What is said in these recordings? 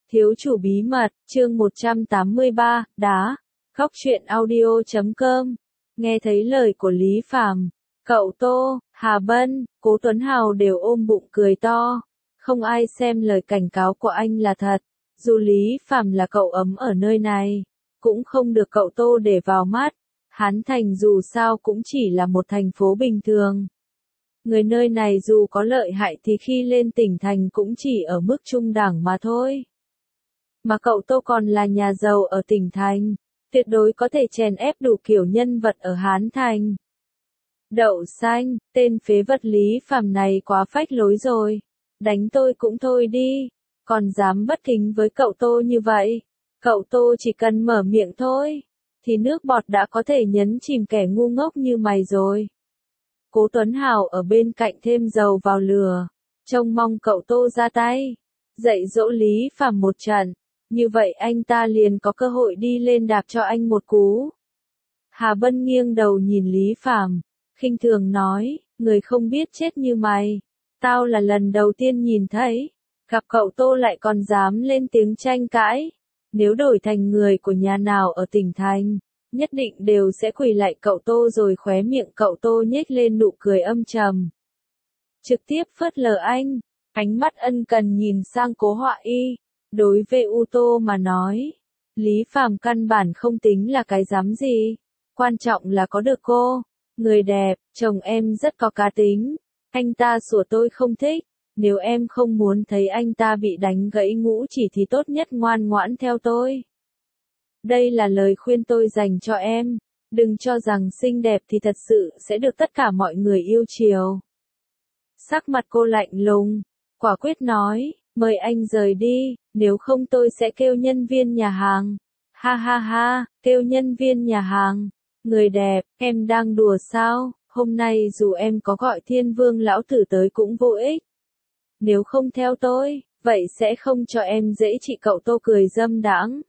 Thiếu chủ bí mật, chương 183, đá. Góc truyện audio.com. Nghe thấy lời của Lý Phàm, cậu Tô, Hà Bân, Cố Tuấn Hào đều ôm bụng cười to. Không ai xem lời cảnh cáo của anh là thật. Dù Lý Phàm là cậu ấm ở nơi này, cũng không được cậu Tô để vào mắt. Hán Thành dù sao cũng chỉ là một thành phố bình thường. Người nơi này dù có lợi hại thì khi lên tỉnh thành cũng chỉ ở mức trung đẳng mà thôi. Mà cậu Tô còn là nhà giàu ở tỉnh thành, tuyệt đối có thể chèn ép đủ kiểu nhân vật ở Hán Thành. Đậu xanh, tên phế vật Lý Phàm này quá phách lối rồi. Đánh tôi cũng thôi đi, còn dám bất kính với cậu Tô như vậy. Cậu Tô chỉ cần mở miệng thôi, thì nước bọt đã có thể nhấn chìm kẻ ngu ngốc như mày rồi. Cố Tuấn Hào ở bên cạnh thêm dầu vào lửa, trông mong cậu Tô ra tay, dạy dỗ Lý Phàm một trận, như vậy anh ta liền có cơ hội đi lên đạp cho anh một cú. Hà Bân nghiêng đầu nhìn Lý Phàm, khinh thường nói, người không biết chết như mày, tao là lần đầu tiên nhìn thấy, gặp cậu Tô lại còn dám lên tiếng tranh cãi, nếu đổi thành người của nhà nào ở tỉnh thành, nhất định đều sẽ quỳ lại cậu Tô rồi khóe miệng cậu Tô nhếch lên nụ cười âm trầm. Trực tiếp phớt lờ anh, ánh mắt ân cần nhìn sang Cố Họa Y, đối với U Tô mà nói, Lý Phàm căn bản không tính là cái dám gì, quan trọng là có được cô, người đẹp, chồng em rất có cá tính, anh ta sủa tôi không thích, nếu em không muốn thấy anh ta bị đánh gãy ngũ chỉ thì tốt nhất ngoan ngoãn theo tôi. Đây là lời khuyên tôi dành cho em, đừng cho rằng xinh đẹp thì thật sự sẽ được tất cả mọi người yêu chiều. Sắc mặt cô lạnh lùng, quả quyết nói, mời anh rời đi, nếu không tôi sẽ kêu nhân viên nhà hàng. Ha ha ha, kêu nhân viên nhà hàng. Người đẹp, em đang đùa sao, hôm nay dù em có gọi Thiên Vương lão tử tới cũng vô ích. Nếu không theo tôi, vậy sẽ không cho em dễ trị. Cậu Tô cười dâm đãng.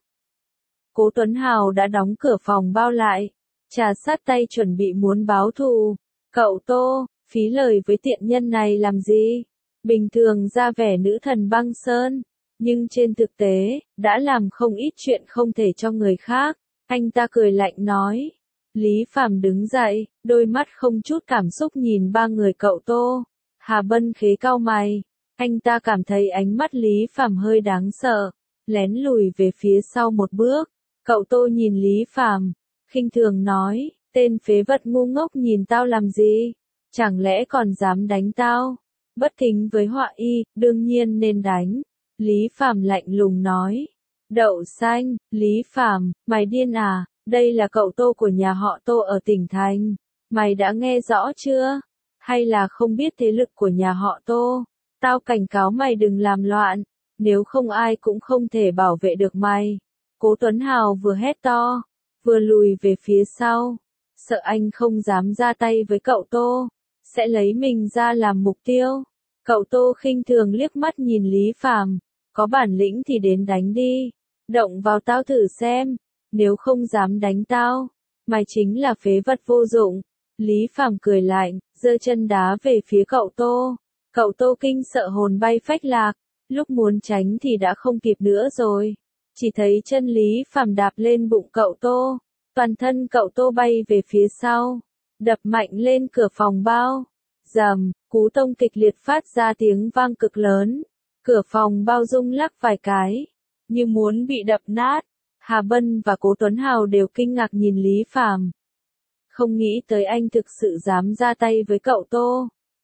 Cố Tuấn Hào đã đóng cửa phòng bao lại, trà sát tay chuẩn bị muốn báo thù. Cậu Tô, phí lời với tiện nhân này làm gì? Bình thường ra vẻ nữ thần băng sơn, nhưng trên thực tế, đã làm không ít chuyện không thể cho người khác. Anh ta cười lạnh nói. Lý Phàm đứng dậy, đôi mắt không chút cảm xúc nhìn ba người cậu Tô. Hà Bân khế cau mày, anh ta cảm thấy ánh mắt Lý Phàm hơi đáng sợ, lén lùi về phía sau một bước. Cậu Tô nhìn Lý Phàm, khinh thường nói, tên phế vật ngu ngốc nhìn tao làm gì? Chẳng lẽ còn dám đánh tao? Bất kính với Họa Y, đương nhiên nên đánh. Lý Phàm lạnh lùng nói. Đậu xanh, Lý Phàm, mày điên à? Đây là cậu Tô của nhà họ Tô ở tỉnh thành. Mày đã nghe rõ chưa? Hay là không biết thế lực của nhà họ Tô? Tao cảnh cáo mày đừng làm loạn, nếu không ai cũng không thể bảo vệ được mày. Cố Tuấn Hào vừa hét to, vừa lùi về phía sau, sợ anh không dám ra tay với cậu Tô, sẽ lấy mình ra làm mục tiêu. Cậu Tô khinh thường liếc mắt nhìn Lý Phàm, có bản lĩnh thì đến đánh đi, động vào tao thử xem, nếu không dám đánh tao, mày chính là phế vật vô dụng. Lý Phàm cười lạnh, giơ chân đá về phía cậu Tô. Cậu Tô kinh sợ hồn bay phách lạc, lúc muốn tránh thì đã không kịp nữa rồi. Chỉ thấy chân Lý Phàm đạp lên bụng cậu Tô, toàn thân cậu Tô bay về phía sau, đập mạnh lên cửa phòng bao. Rầm, cú tông kịch liệt phát ra tiếng vang cực lớn, cửa phòng bao rung lắc vài cái, như muốn bị đập nát. Hà Bân và Cố Tuấn Hào đều kinh ngạc nhìn Lý Phàm. Không nghĩ tới anh thực sự dám ra tay với cậu Tô.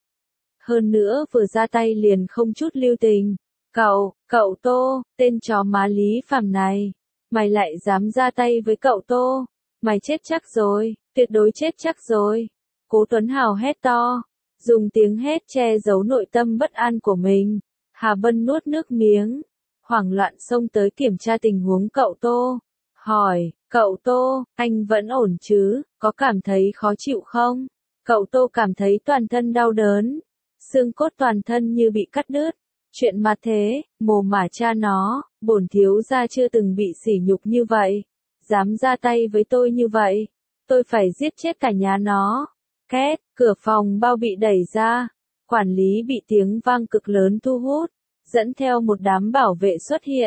Hơn nữa vừa ra tay liền không chút lưu tình. Cậu Tô, tên chó má Lý Phàm này, mày lại dám ra tay với cậu Tô, mày chết chắc rồi, tuyệt đối chết chắc rồi. Cố Tuấn Hào hét to, dùng tiếng hét che giấu nội tâm bất an của mình. Hà Bân nuốt nước miếng, hoảng loạn xông tới kiểm tra tình huống cậu Tô, hỏi, cậu Tô, anh vẫn ổn chứ, có cảm thấy khó chịu không? Cậu Tô cảm thấy toàn thân đau đớn, xương cốt toàn thân như bị cắt đứt. Chuyện mà thế, mồ mả cha nó, bổn thiếu gia chưa từng bị sỉ nhục như vậy, dám ra tay với tôi như vậy, tôi phải giết chết cả nhà nó. Két, cửa phòng bao bị đẩy ra, quản lý bị tiếng vang cực lớn thu hút, dẫn theo một đám bảo vệ xuất hiện.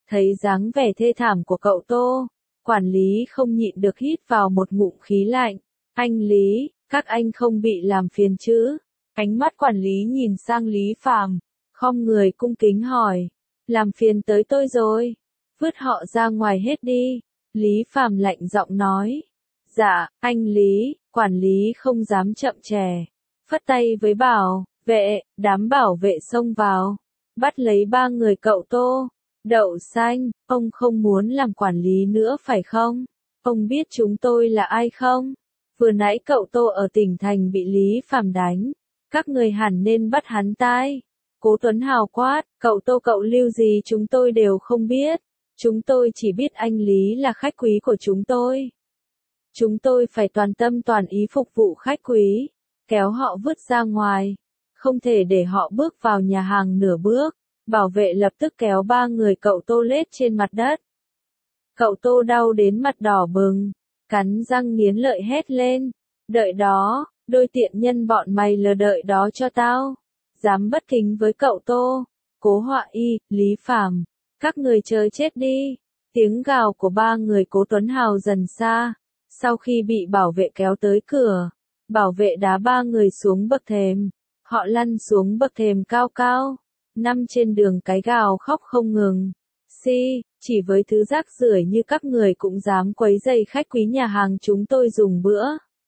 Thấy dáng vẻ thê thảm của cậu Tô, quản lý không nhịn được hít vào một ngụm khí lạnh. Anh Lý, các anh không bị làm phiền chứ? Ánh mắt quản lý nhìn sang Lý Phàm, khom người cung kính hỏi. Làm phiền tới tôi rồi. Vứt họ ra ngoài hết đi. Lý Phàm lạnh giọng nói. Dạ, anh Lý, quản lý không dám chậm trễ. Phất tay với bảo vệ, đám bảo vệ xông vào. Bắt lấy ba người cậu Tô. Đậu xanh, ông không muốn làm quản lý nữa phải không? Ông biết chúng tôi là ai không? Vừa nãy cậu Tô ở tỉnh thành bị Lý Phàm đánh. Các người hẳn nên bắt hắn tai. Cố Tuấn Hào quát, cậu Tô cậu Lưu gì chúng tôi đều không biết. Chúng tôi chỉ biết anh Lý là khách quý của chúng tôi. Chúng tôi phải toàn tâm toàn ý phục vụ khách quý. Kéo họ vứt ra ngoài. Không thể để họ bước vào nhà hàng nửa bước. Bảo vệ lập tức kéo ba người cậu Tô lết trên mặt đất. Cậu Tô đau đến mặt đỏ bừng. Cắn răng nghiến lợi hét lên. Đợi đó, đôi tiện nhân bọn mày lờ đợi đó cho tao. Dám bất kính với cậu Tô. Cố Họa Y, Lý Phàm, các người chơi chết đi. Tiếng gào của ba người Cố Tuấn Hào dần xa. Sau khi bị bảo vệ kéo tới cửa, bảo vệ đá ba người xuống bậc thềm. Họ lăn xuống bậc thềm cao cao. Nằm trên đường cái gào khóc không ngừng. Chỉ với thứ rác rưởi như các người cũng dám quấy rầy khách quý nhà hàng chúng tôi dùng bữa.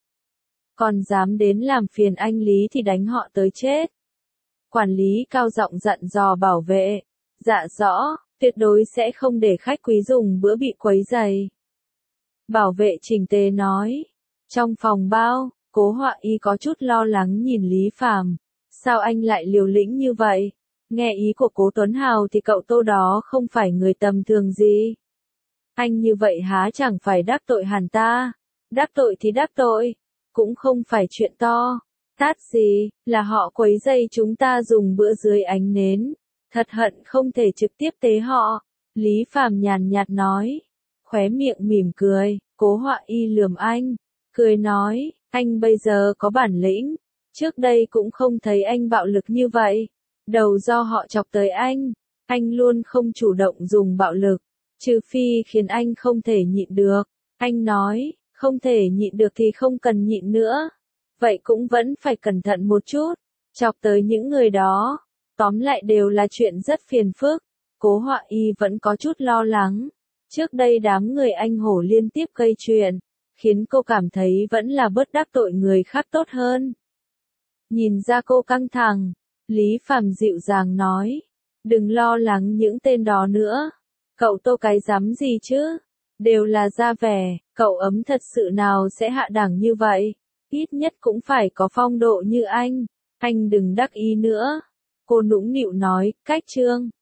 Còn dám đến làm phiền anh Lý thì đánh họ tới chết. Quản lý cao giọng dặn dò bảo vệ. Dạ rõ, tuyệt đối sẽ không để khách quý dùng bữa bị quấy rầy. Bảo vệ chỉnh tề nói. Trong phòng bao, Cố Họa Y có chút lo lắng nhìn Lý Phàm. Sao anh lại liều lĩnh như vậy? Nghe ý của Cố Tuấn Hào thì cậu Tô đó không phải người tầm thường gì. Anh như vậy há chẳng phải đắc tội hẳn ta. Đắc tội thì đắc tội. Cũng không phải chuyện to. Tát gì, là họ quấy rầy chúng ta dùng bữa dưới ánh nến. Thật hận không thể trực tiếp tế họ. Lý Phàm nhàn nhạt nói. Khóe miệng mỉm cười, Cố Họa Y lườm anh. Cười nói, anh bây giờ có bản lĩnh. Trước đây cũng không thấy anh bạo lực như vậy. Đầu do họ chọc tới anh luôn không chủ động dùng bạo lực. Trừ phi khiến anh không thể nhịn được. Anh nói, không thể nhịn được thì không cần nhịn nữa. Vậy cũng vẫn phải cẩn thận một chút. Chọc tới những người đó. Tóm lại đều là chuyện rất phiền phức. Cố Họa Y vẫn có chút lo lắng. Trước đây đám người anh hổ liên tiếp gây chuyện. Khiến cô cảm thấy vẫn là bớt đắc tội người khác tốt hơn. Nhìn ra cô căng thẳng. Lý Phàm dịu dàng nói. Đừng lo lắng những tên đó nữa. Cậu Tô cái dám gì chứ? Đều là ra vẻ, cậu ấm thật sự nào sẽ hạ đẳng như vậy? Ít nhất cũng phải có phong độ như anh. Anh đừng đắc ý nữa. Cô nũng nịu nói, cách trương.